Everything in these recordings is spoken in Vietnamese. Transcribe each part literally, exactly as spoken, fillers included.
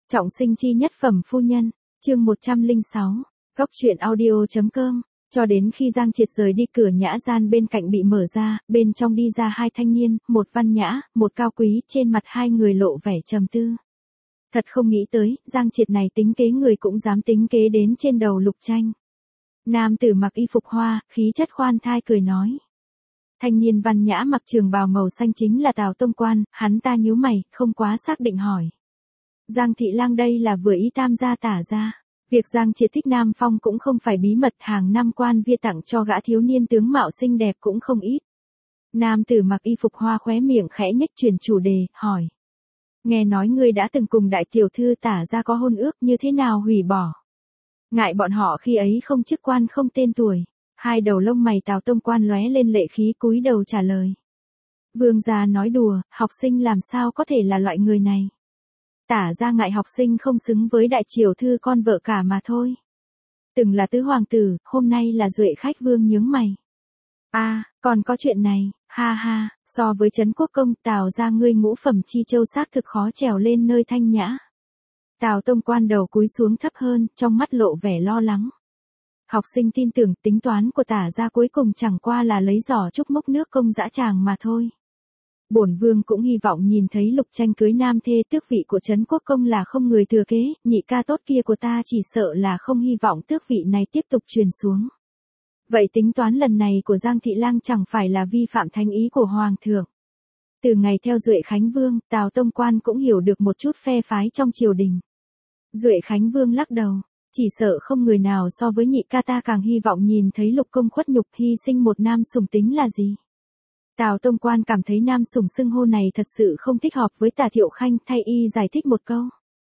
Trọng sinh chi nhất phẩm phu nhân, chương một trăm lẻ sáu, góc truyện audio.com. Cho đến khi Giang Triệt rời đi, cửa nhã gian bên cạnh bị mở ra, bên trong đi ra hai thanh niên, một văn nhã, một cao quý, trên mặt hai người lộ vẻ trầm tư. Thật không nghĩ tới, Giang Triệt này tính kế người cũng dám tính kế đến trên đầu Lục Tranh. Nam tử mặc y phục hoa, khí chất khoan thai cười nói. Thanh niên văn nhã mặc trường bào màu xanh chính là Tào Tông Quan, hắn ta nhíu mày, không quá xác định hỏi. Giang thị lang đây là vừa ý tam gia tả ra. Việc Giang Triệt thích Nam Phong cũng không phải bí mật, hàng năm quan viên tặng cho gã thiếu niên tướng mạo xinh đẹp cũng không ít. Nam tử mặc y phục hoa khóe miệng khẽ nhếch chuyển chủ đề, hỏi. Nghe nói ngươi đã từng cùng đại tiểu thư tả ra có hôn ước, như thế nào hủy bỏ? Ngại bọn họ khi ấy không chức quan không tên tuổi. Hai đầu lông mày Tào Tông Quan lóe lên lệ khí, cúi đầu trả lời. Vương gia nói đùa, học sinh làm sao có thể là loại người này. Tả ra ngại học sinh không xứng với đại triều thư con vợ cả mà thôi. Từng là tứ hoàng tử, hôm nay là duệ khách vương nhướng mày. A, à, còn có chuyện này, ha ha, so với Trấn Quốc công, Tào ra ngươi ngũ phẩm chi châu xác thực khó trèo lên nơi thanh nhã. Tào Tông Quan đầu cúi xuống thấp hơn, trong mắt lộ vẻ lo lắng. Học sinh tin tưởng tính toán của tả ra cuối cùng chẳng qua là lấy giỏ trúc mốc nước công dã tràng mà thôi. Bổn vương cũng hy vọng nhìn thấy Lục Tranh cưới nam thê, tước vị của Trấn Quốc công là không người thừa kế, nhị ca tốt kia của ta chỉ sợ là không hy vọng tước vị này tiếp tục truyền xuống. Vậy tính toán lần này của Giang thị lang chẳng phải là vi phạm thánh ý của hoàng thượng. Từ ngày theo Duệ Khánh Vương, Tào Tông Quan cũng hiểu được một chút phe phái trong triều đình. Duệ Khánh Vương lắc đầu. Chỉ sợ không người nào so với nhị ca ta càng hy vọng nhìn thấy Lục công khuất nhục, hy sinh một nam sủng tính là gì. Tào Tông Quan cảm thấy nam sủng xưng hô này thật sự không thích hợp với Tả Thiệu Khanh, thay y giải thích một câu.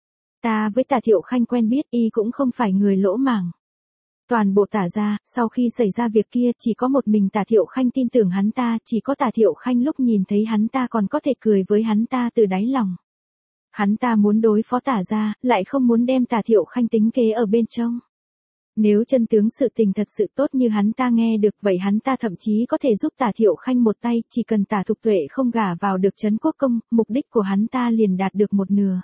Ta với Tả Thiệu Khanh quen biết, y cũng không phải người lỗ mãng. Toàn bộ Tả gia, sau khi xảy ra việc kia chỉ có một mình Tả Thiệu Khanh tin tưởng hắn ta, chỉ có Tả Thiệu Khanh lúc nhìn thấy hắn ta còn có thể cười với hắn ta từ đáy lòng. Hắn ta muốn đối phó Tả gia, lại không muốn đem Tả Thiệu Khanh tính kế ở bên trong. Nếu chân tướng sự tình thật sự tốt như hắn ta nghe được, vậy hắn ta thậm chí có thể giúp Tả Thiệu Khanh một tay, chỉ cần Tả Thục Tuệ không gả vào được Trấn Quốc công, mục đích của hắn ta liền đạt được một nửa.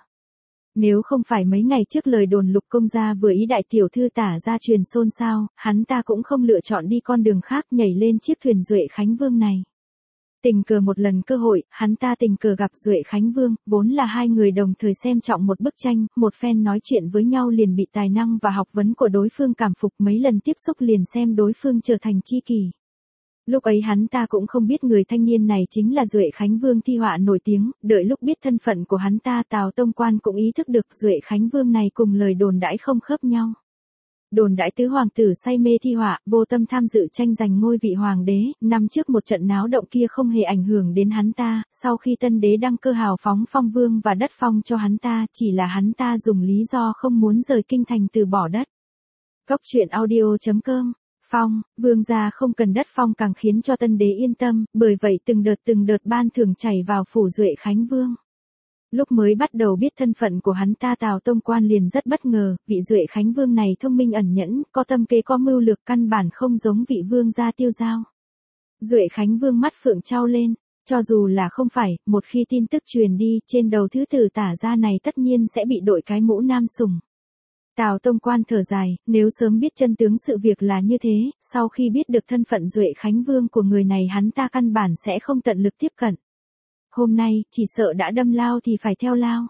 Nếu không phải mấy ngày trước lời đồn Lục công gia vừa ý đại tiểu thư Tả gia truyền xôn xao, hắn ta cũng không lựa chọn đi con đường khác, nhảy lên chiếc thuyền Duệ Khánh Vương này. Tình cờ một lần cơ hội, hắn ta tình cờ gặp Duệ Khánh Vương, vốn là hai người đồng thời xem trọng một bức tranh, một phen nói chuyện với nhau liền bị tài năng và học vấn của đối phương cảm phục, mấy lần tiếp xúc liền xem đối phương trở thành tri kỷ. Lúc ấy hắn ta cũng không biết người thanh niên này chính là Duệ Khánh Vương thi họa nổi tiếng, đợi lúc biết thân phận của hắn ta, Tào Tông Quan cũng ý thức được Duệ Khánh Vương này cùng lời đồn đãi không khớp nhau. Đồn đãi tứ hoàng tử say mê thi họa, vô tâm tham dự tranh giành ngôi vị hoàng đế, năm trước một trận náo động kia không hề ảnh hưởng đến hắn ta, sau khi tân đế đăng cơ hào phóng phong vương và đất phong cho hắn ta, chỉ là hắn ta dùng lý do không muốn rời kinh thành từ bỏ đất. Góc truyện audio.com. Phong, vương gia không cần đất phong càng khiến cho tân đế yên tâm, bởi vậy từng đợt từng đợt ban thưởng chảy vào phủ Duệ Khánh Vương. Lúc mới bắt đầu biết thân phận của hắn ta, Tào Tông Quan liền rất bất ngờ, vị Duệ Khánh Vương này thông minh ẩn nhẫn, có tâm kế có mưu lược, căn bản không giống vị vương gia Tiêu Dao. Duệ Khánh Vương mắt phượng trao lên, cho dù là không phải, một khi tin tức truyền đi, trên đầu thứ tử Tả gia này tất nhiên sẽ bị đội cái mũ nam sủng. Tào Tông Quan thở dài, nếu sớm biết chân tướng sự việc là như thế, sau khi biết được thân phận Duệ Khánh Vương của người này hắn ta căn bản sẽ không tận lực tiếp cận. Hôm nay, chỉ sợ đã đâm lao thì phải theo lao.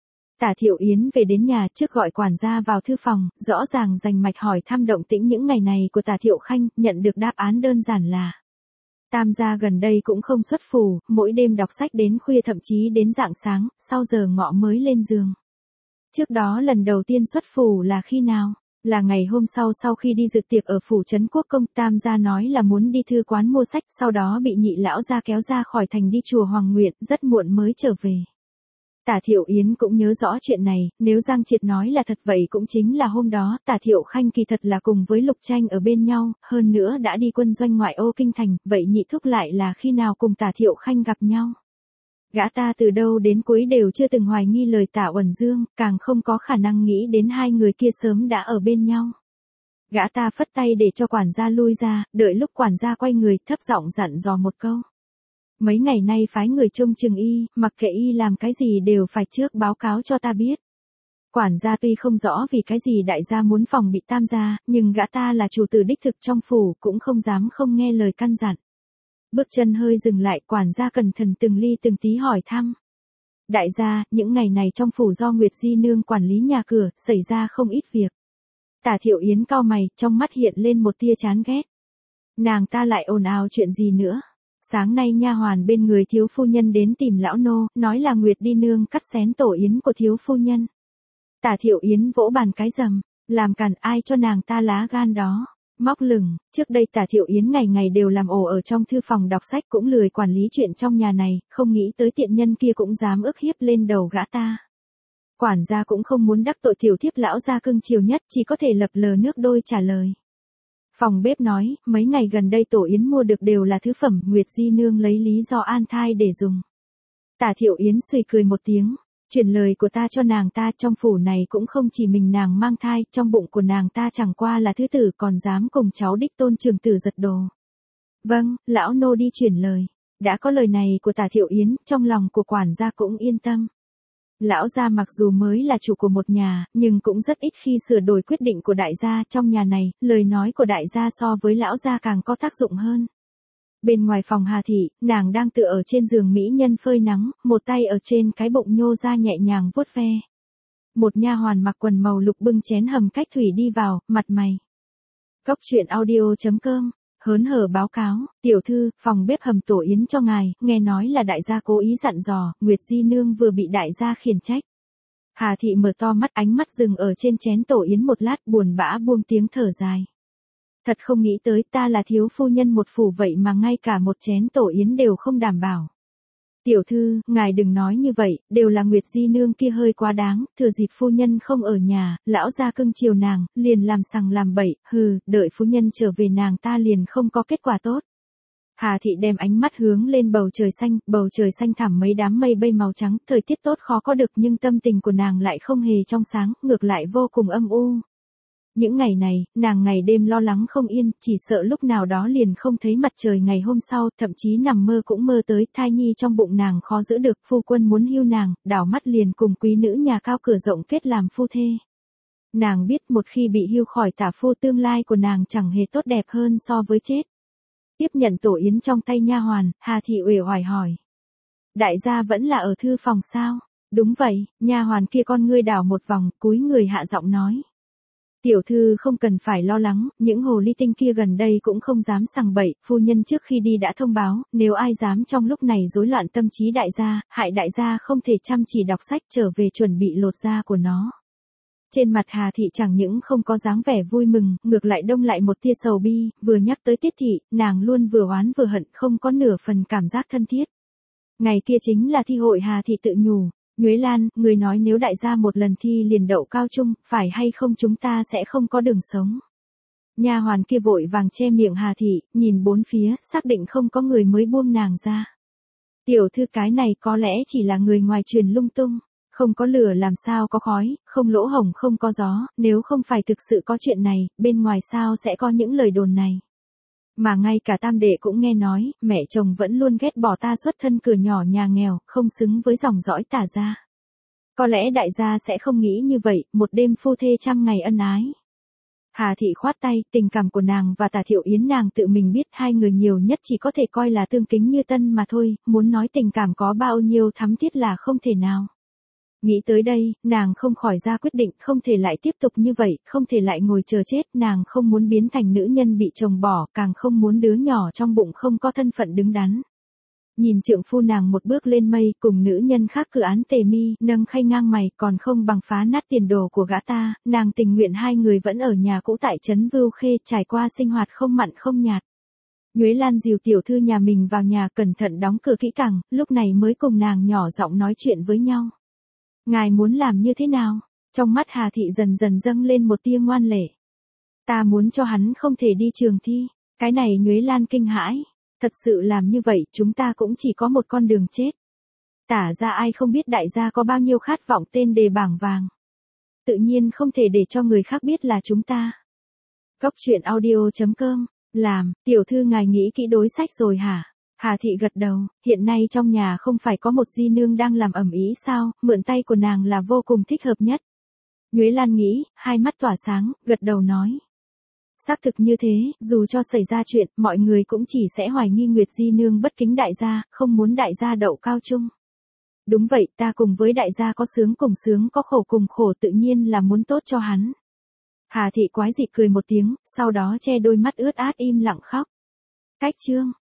Tả Thiệu Yến về đến nhà trước gọi quản gia vào thư phòng, rõ ràng rành mạch hỏi thăm động tĩnh những ngày này của Tả Thiệu Khanh, nhận được đáp án đơn giản là tam gia gần đây cũng không xuất phủ, mỗi đêm đọc sách đến khuya, thậm chí đến rạng sáng, sau giờ ngọ mới lên giường. Trước đó lần đầu tiên xuất phủ là khi nào? Là ngày hôm sau sau khi đi dự tiệc ở phủ Trấn Quốc công, tam gia nói là muốn đi thư quán mua sách, sau đó bị nhị lão gia kéo ra khỏi thành đi chùa Hoàng Nguyện, rất muộn mới trở về. Tả Thiệu Yến cũng nhớ rõ chuyện này, nếu Giang Triệt nói là thật vậy cũng chính là hôm đó, Tả Thiệu Khanh kỳ thật là cùng với Lục Tranh ở bên nhau, hơn nữa đã đi quân doanh ngoại ô kinh thành, vậy nhị thúc lại là khi nào cùng Tả Thiệu Khanh gặp nhau? Gã ta từ đâu đến cuối đều chưa từng hoài nghi lời Tả Uẩn Dương, càng không có khả năng nghĩ đến hai người kia sớm đã ở bên nhau. Gã ta phất tay để cho quản gia lui ra, đợi lúc quản gia quay người, thấp giọng dặn dò một câu. Mấy ngày nay phái người trông chừng y, mặc kệ y làm cái gì đều phải trước báo cáo cho ta biết. Quản gia tuy không rõ vì cái gì đại gia muốn phòng bị Tam gia, nhưng gã ta là chủ tử đích thực trong phủ, cũng không dám không nghe lời căn dặn. Bước chân hơi dừng lại, quản gia cẩn thận từng ly từng tí hỏi thăm. Đại gia, những ngày này trong phủ do Nguyệt Di nương quản lý nhà cửa, xảy ra không ít việc. Tả Thiệu Yến cau mày, trong mắt hiện lên một tia chán ghét. Nàng ta lại ồn ào chuyện gì nữa? Sáng nay nha hoàn bên người thiếu phu nhân đến tìm lão nô, nói là Nguyệt Di nương cắt xén tổ yến của thiếu phu nhân. Tả Thiệu Yến vỗ bàn cái rầm, làm càn, ai cho nàng ta lá gan đó? Móc lửng, trước đây Tả Thiệu Yến ngày ngày đều làm ổ ở trong thư phòng đọc sách, cũng lười quản lý chuyện trong nhà này, không nghĩ tới tiện nhân kia cũng dám ức hiếp lên đầu gã ta. Quản gia cũng không muốn đắc tội tiểu thiếp lão gia cưng chiều nhất, chỉ có thể lập lờ nước đôi trả lời. Phòng bếp nói, mấy ngày gần đây tổ yến mua được đều là thứ phẩm, Nguyệt Di nương lấy lý do an thai để dùng. Tả Thiệu Yến suy cười một tiếng, truyền lời của ta cho nàng ta, trong phủ này cũng không chỉ mình nàng mang thai, trong bụng của nàng ta chẳng qua là thứ tử, còn dám cùng cháu đích tôn trường tử giật đồ. Vâng, lão nô đi truyền lời. Đã có lời này của Tả Thiệu Yến, trong lòng của quản gia cũng yên tâm. Lão gia mặc dù mới là chủ của một nhà, nhưng cũng rất ít khi sửa đổi quyết định của đại gia. Trong nhà này, lời nói của đại gia so với lão gia càng có tác dụng hơn. Bên ngoài phòng Hà Thị, nàng đang tựa ở trên giường mỹ nhân phơi nắng, một tay ở trên cái bụng nhô ra nhẹ nhàng vuốt ve. Một nha hoàn mặc quần màu lục bưng chén hầm cách thủy đi vào, mặt mày. Cốc truyện audio chấm com, hớn hở báo cáo, tiểu thư, phòng bếp hầm tổ yến cho ngài, nghe nói là đại gia cố ý dặn dò, Nguyệt Di nương vừa bị đại gia khiển trách. Hà Thị mở to mắt, ánh mắt dừng ở trên chén tổ yến một lát, buồn bã buông tiếng thở dài. Thật không nghĩ tới, ta là thiếu phu nhân một phủ vậy mà ngay cả một chén tổ yến đều không đảm bảo. Tiểu thư, ngài đừng nói như vậy, đều là Nguyệt Di nương kia hơi quá đáng, thừa dịp phu nhân không ở nhà, lão gia cưng chiều nàng, liền làm sằng làm bậy, hừ, đợi phu nhân trở về nàng ta liền không có kết quả tốt. Hà Thị đem ánh mắt hướng lên bầu trời xanh, bầu trời xanh thẳm mấy đám mây bay màu trắng, thời tiết tốt khó có được, nhưng tâm tình của nàng lại không hề trong sáng, ngược lại vô cùng âm u. Những ngày này, nàng ngày đêm lo lắng không yên, chỉ sợ lúc nào đó liền không thấy mặt trời ngày hôm sau, thậm chí nằm mơ cũng mơ tới, thai nhi trong bụng nàng khó giữ được, phu quân muốn hưu nàng, đảo mắt liền cùng quý nữ nhà cao cửa rộng kết làm phu thê. Nàng biết một khi bị hưu khỏi tả phu, tương lai của nàng chẳng hề tốt đẹp hơn so với chết. Tiếp nhận tổ yến trong tay nha hoàn, Hà Thị uể oải hỏi. Đại gia vẫn là ở thư phòng sao? Đúng vậy, nha hoàn kia con ngươi đảo một vòng, cúi người hạ giọng nói. Tiểu thư không cần phải lo lắng, những hồ ly tinh kia gần đây cũng không dám sằng bậy, phu nhân trước khi đi đã thông báo, nếu ai dám trong lúc này rối loạn tâm trí đại gia, hại đại gia không thể chăm chỉ đọc sách trở về chuẩn bị lột da của nó. Trên mặt Hà Thị chẳng những không có dáng vẻ vui mừng, ngược lại đông lại một tia sầu bi, vừa nhắc tới Tiết Thị, nàng luôn vừa oán vừa hận, không có nửa phần cảm giác thân thiết. Ngày kia chính là thi hội, Hà Thị tự nhủ. Nhuế Lan, người nói nếu đại gia một lần thi liền đậu cao trung, phải hay không chúng ta sẽ không có đường sống. Nha hoàn kia vội vàng che miệng Hà Thị, nhìn bốn phía, xác định không có người mới buông nàng ra. Tiểu thư, cái này có lẽ chỉ là người ngoài truyền lung tung, không có lửa làm sao có khói, không lỗ hổng không có gió, nếu không phải thực sự có chuyện này, bên ngoài sao sẽ có những lời đồn này. Mà ngay cả tam đệ cũng nghe nói, mẹ chồng vẫn luôn ghét bỏ ta xuất thân cửa nhỏ nhà nghèo, không xứng với dòng dõi Tả gia. Có lẽ đại gia sẽ không nghĩ như vậy, một đêm phu thê trăm ngày ân ái. Hà Thị khoát tay, tình cảm của nàng và Tả Thiệu Yến nàng tự mình biết, hai người nhiều nhất chỉ có thể coi là tương kính như tân mà thôi, muốn nói tình cảm có bao nhiêu thắm thiết là không thể nào. Nghĩ tới đây, nàng không khỏi ra quyết định, không thể lại tiếp tục như vậy, không thể lại ngồi chờ chết, nàng không muốn biến thành nữ nhân bị chồng bỏ, càng không muốn đứa nhỏ trong bụng không có thân phận đứng đắn. Nhìn trượng phu nàng một bước lên mây, cùng nữ nhân khác cử án tề mi, nâng khay ngang mày, còn không bằng phá nát tiền đồ của gã ta, nàng tình nguyện hai người vẫn ở nhà cũ tại trấn Vưu Khê, trải qua sinh hoạt không mặn không nhạt. Nhuế Lan dìu tiểu thư nhà mình vào nhà, cẩn thận đóng cửa kỹ càng, lúc này mới cùng nàng nhỏ giọng nói chuyện với nhau. Ngài muốn làm như thế nào? Trong mắt Hà Thị dần dần dâng lên một tia ngoan lệ. Ta muốn cho hắn không thể đi trường thi. Cái này Nhuế Lan kinh hãi. Thật sự làm như vậy, chúng ta cũng chỉ có một con đường chết. Tả ra ai không biết đại gia có bao nhiêu khát vọng tên đề bảng vàng. Tự nhiên không thể để cho người khác biết là chúng ta. Cốc truyện audio chấm com. Làm, tiểu thư ngài nghĩ kỹ đối sách rồi hả? Hà Thị gật đầu, hiện nay trong nhà không phải có một di nương đang làm ầm ĩ sao, mượn tay của nàng là vô cùng thích hợp nhất. Nhuế Lan nghĩ, hai mắt tỏa sáng, gật đầu nói. Xác thực như thế, dù cho xảy ra chuyện, mọi người cũng chỉ sẽ hoài nghi Nguyệt Di Nương bất kính đại gia, không muốn đại gia đậu cao trung. Đúng vậy, ta cùng với đại gia có sướng cùng sướng, có khổ cùng khổ, tự nhiên là muốn tốt cho hắn. Hà thị quái dị cười một tiếng, sau đó che đôi mắt ướt át im lặng khóc. Cách chương